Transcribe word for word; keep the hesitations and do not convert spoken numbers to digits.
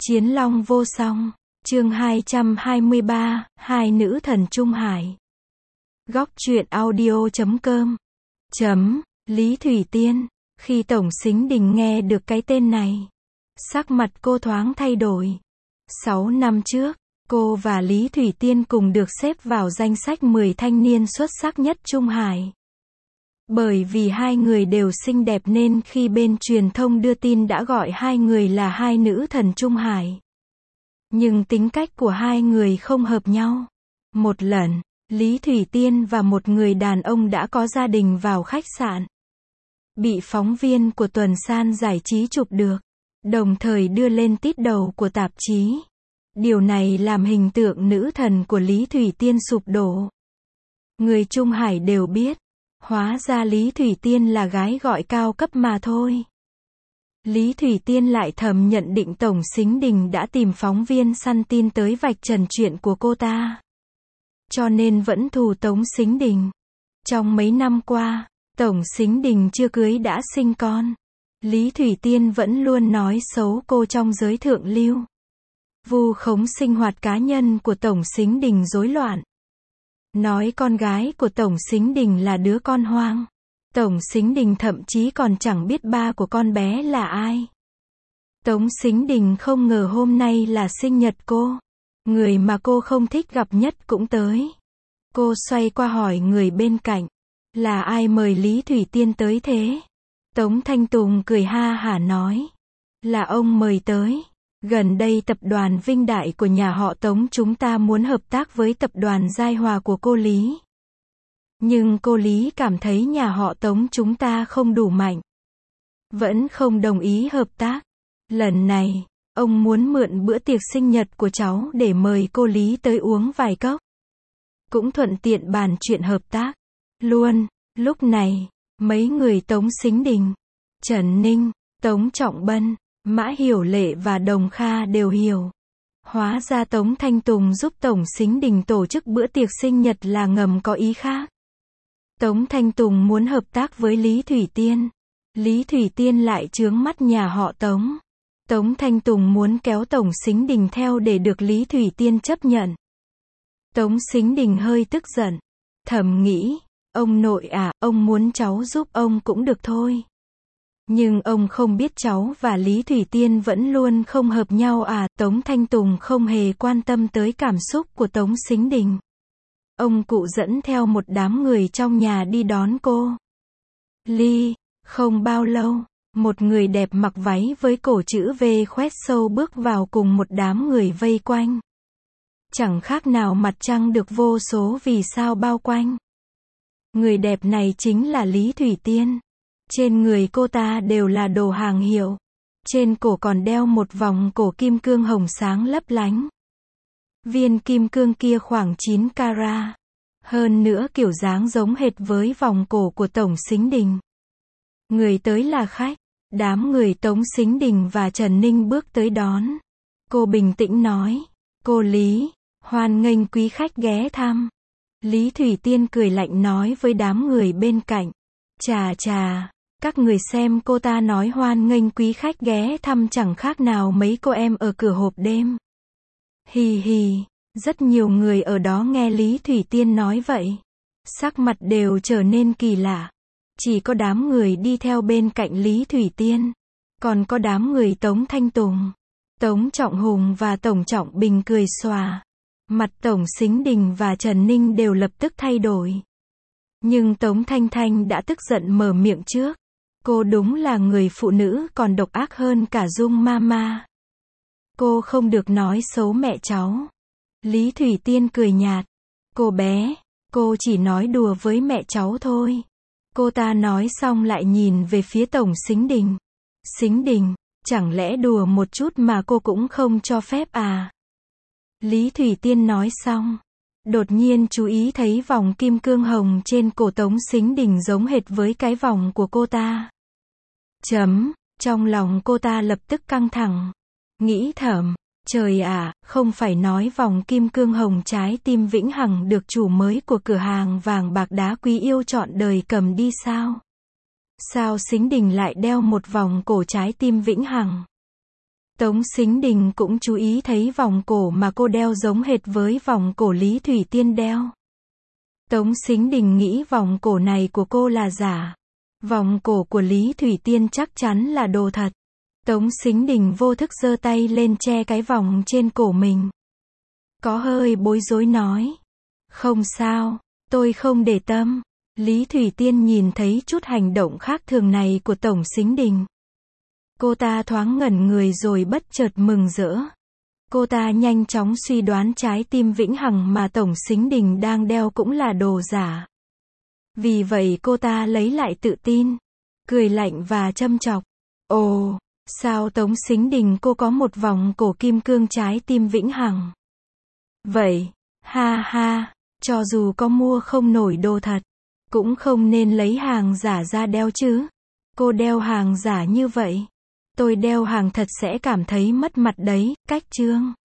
Chiến Long vô song, chương hai trăm hai mươi ba, hai nữ thần Trung Hải. Góc truyện audio chấm com. Chấm, Lý Thủy Tiên. Khi Tổng Sính Đình nghe được cái tên này, sắc mặt cô thoáng thay đổi. Sáu năm trước, cô và Lý Thủy Tiên cùng được xếp vào danh sách mười thanh niên xuất sắc nhất Trung Hải. Bởi vì hai người đều xinh đẹp nên khi bên truyền thông đưa tin đã gọi hai người là hai nữ thần Trung Hải. Nhưng tính cách của hai người không hợp nhau. Một lần, Lý Thủy Tiên và một người đàn ông đã có gia đình vào khách sạn. Bị phóng viên của tuần san giải trí chụp được, đồng thời đưa lên tít đầu của tạp chí. Điều này làm hình tượng nữ thần của Lý Thủy Tiên sụp đổ. Người Trung Hải đều biết, hóa ra Lý Thủy Tiên là gái gọi cao cấp mà thôi. Lý Thủy Tiên lại thầm nhận định Tổng Sính Đình đã tìm phóng viên săn tin tới vạch trần chuyện của cô ta. Cho nên vẫn thù Tống Sính Đình. Trong mấy năm qua, Tổng Sính Đình chưa cưới đã sinh con. Lý Thủy Tiên vẫn luôn nói xấu cô trong giới thượng lưu. Vu khống sinh hoạt cá nhân của Tổng Sính Đình rối loạn. Nói con gái của Tổng Sính Đình là đứa con hoang. Tổng Sính Đình thậm chí còn chẳng biết ba của con bé là ai. Tống Sính Đình không ngờ hôm nay là sinh nhật cô. Người mà cô không thích gặp nhất cũng tới. Cô xoay qua hỏi người bên cạnh. Là ai mời Lý Thủy Tiên tới thế? Tống Thanh Tùng cười ha hả nói. Là ông mời tới. Gần đây tập đoàn Vinh Đại của nhà họ Tống chúng ta muốn hợp tác với tập đoàn Giai Hòa của cô Lý. Nhưng cô Lý cảm thấy nhà họ Tống chúng ta không đủ mạnh. Vẫn không đồng ý hợp tác. Lần này, ông muốn mượn bữa tiệc sinh nhật của cháu để mời cô Lý tới uống vài cốc. Cũng thuận tiện bàn chuyện hợp tác. Luôn, lúc này, mấy người Tống Sính Đình, Trần Ninh, Tống Trọng Bân, Mã Hiểu Lệ và Đồng Kha đều hiểu. Hóa ra Tống Thanh Tùng giúp Tổng Sính Đình tổ chức bữa tiệc sinh nhật là ngầm có ý khác. Tống Thanh Tùng muốn hợp tác với Lý Thủy Tiên. Lý Thủy Tiên lại chướng mắt nhà họ Tống. Tống Thanh Tùng muốn kéo Tổng Sính Đình theo để được Lý Thủy Tiên chấp nhận. Tống Sính Đình hơi tức giận. Thầm nghĩ, ông nội à, ông muốn cháu giúp ông cũng được thôi. Nhưng ông không biết cháu và Lý Thủy Tiên vẫn luôn không hợp nhau à. Tống Thanh Tùng không hề quan tâm tới cảm xúc của Tống Sính Đình. Ông cụ dẫn theo một đám người trong nhà đi đón cô. Ly, không bao lâu, một người đẹp mặc váy với cổ chữ V khoét sâu bước vào cùng một đám người vây quanh. Chẳng khác nào mặt trăng được vô số vì sao bao quanh. Người đẹp này chính là Lý Thủy Tiên. Trên người cô ta đều là đồ hàng hiệu. Trên cổ còn đeo một vòng cổ kim cương hồng sáng lấp lánh. Viên kim cương kia khoảng chín carat. Hơn nữa kiểu dáng giống hệt với vòng cổ của Tổng Sính Đình. Người tới là khách. Đám người Tống Sính Đình và Trần Ninh bước tới đón. Cô bình tĩnh nói. Cô Lý, hoan nghênh quý khách ghé thăm. Lý Thủy Tiên cười lạnh nói với đám người bên cạnh. Chà chà, các người xem cô ta nói hoan nghênh quý khách ghé thăm chẳng khác nào mấy cô em ở cửa hộp đêm. Hì hì, rất nhiều người ở đó nghe Lý Thủy Tiên nói vậy. Sắc mặt đều trở nên kỳ lạ. Chỉ có đám người đi theo bên cạnh Lý Thủy Tiên. Còn có đám người Tống Thanh Tùng, Tống Trọng Hùng và Tổng Trọng Bình cười xòa. Mặt Tổng Sính Đình và Trần Ninh đều lập tức thay đổi. Nhưng Tống Thanh Thanh đã tức giận mở miệng trước. Cô đúng là người phụ nữ còn độc ác hơn cả Dung Mama. Cô không được nói xấu mẹ cháu. Lý Thủy Tiên cười nhạt. Cô bé, cô chỉ nói đùa với mẹ cháu thôi. Cô ta nói xong lại nhìn về phía Tổng Sính Đình. Sính Đình, chẳng lẽ đùa một chút mà cô cũng không cho phép à? Lý Thủy Tiên nói xong. Đột nhiên chú ý thấy vòng kim cương hồng trên cổ Tống Sính Đình giống hệt với cái vòng của cô ta. Chấm, trong lòng cô ta lập tức căng thẳng. Nghĩ thầm, trời ạ, không phải nói vòng kim cương hồng trái tim vĩnh hằng được chủ mới của cửa hàng vàng bạc đá quý yêu trọn đời cầm đi sao? Sao Sính Đình lại đeo một vòng cổ trái tim vĩnh hằng? Tống Sính Đình cũng chú ý thấy vòng cổ mà cô đeo giống hệt với vòng cổ Lý Thủy Tiên đeo. Tống Sính Đình nghĩ vòng cổ này của cô là giả. Vòng cổ của Lý Thủy Tiên chắc chắn là đồ thật. Tống Sính Đình vô thức giơ tay lên che cái vòng trên cổ mình. Có hơi bối rối nói. Không sao, tôi không để tâm. Lý Thủy Tiên nhìn thấy chút hành động khác thường này của Tống Sính Đình. Cô ta thoáng ngẩn người rồi bất chợt mừng rỡ. Cô ta nhanh chóng suy đoán trái tim vĩnh hằng mà Tống Sính Đình đang đeo cũng là đồ giả. Vì vậy cô ta lấy lại tự tin, cười lạnh và châm chọc. Ồ, sao Tống Sính Đình cô có một vòng cổ kim cương trái tim vĩnh hằng? Vậy, ha ha, cho dù có mua không nổi đồ thật, cũng không nên lấy hàng giả ra đeo chứ. Cô đeo hàng giả như vậy, tôi đeo hàng thật sẽ cảm thấy mất mặt đấy, cách chương.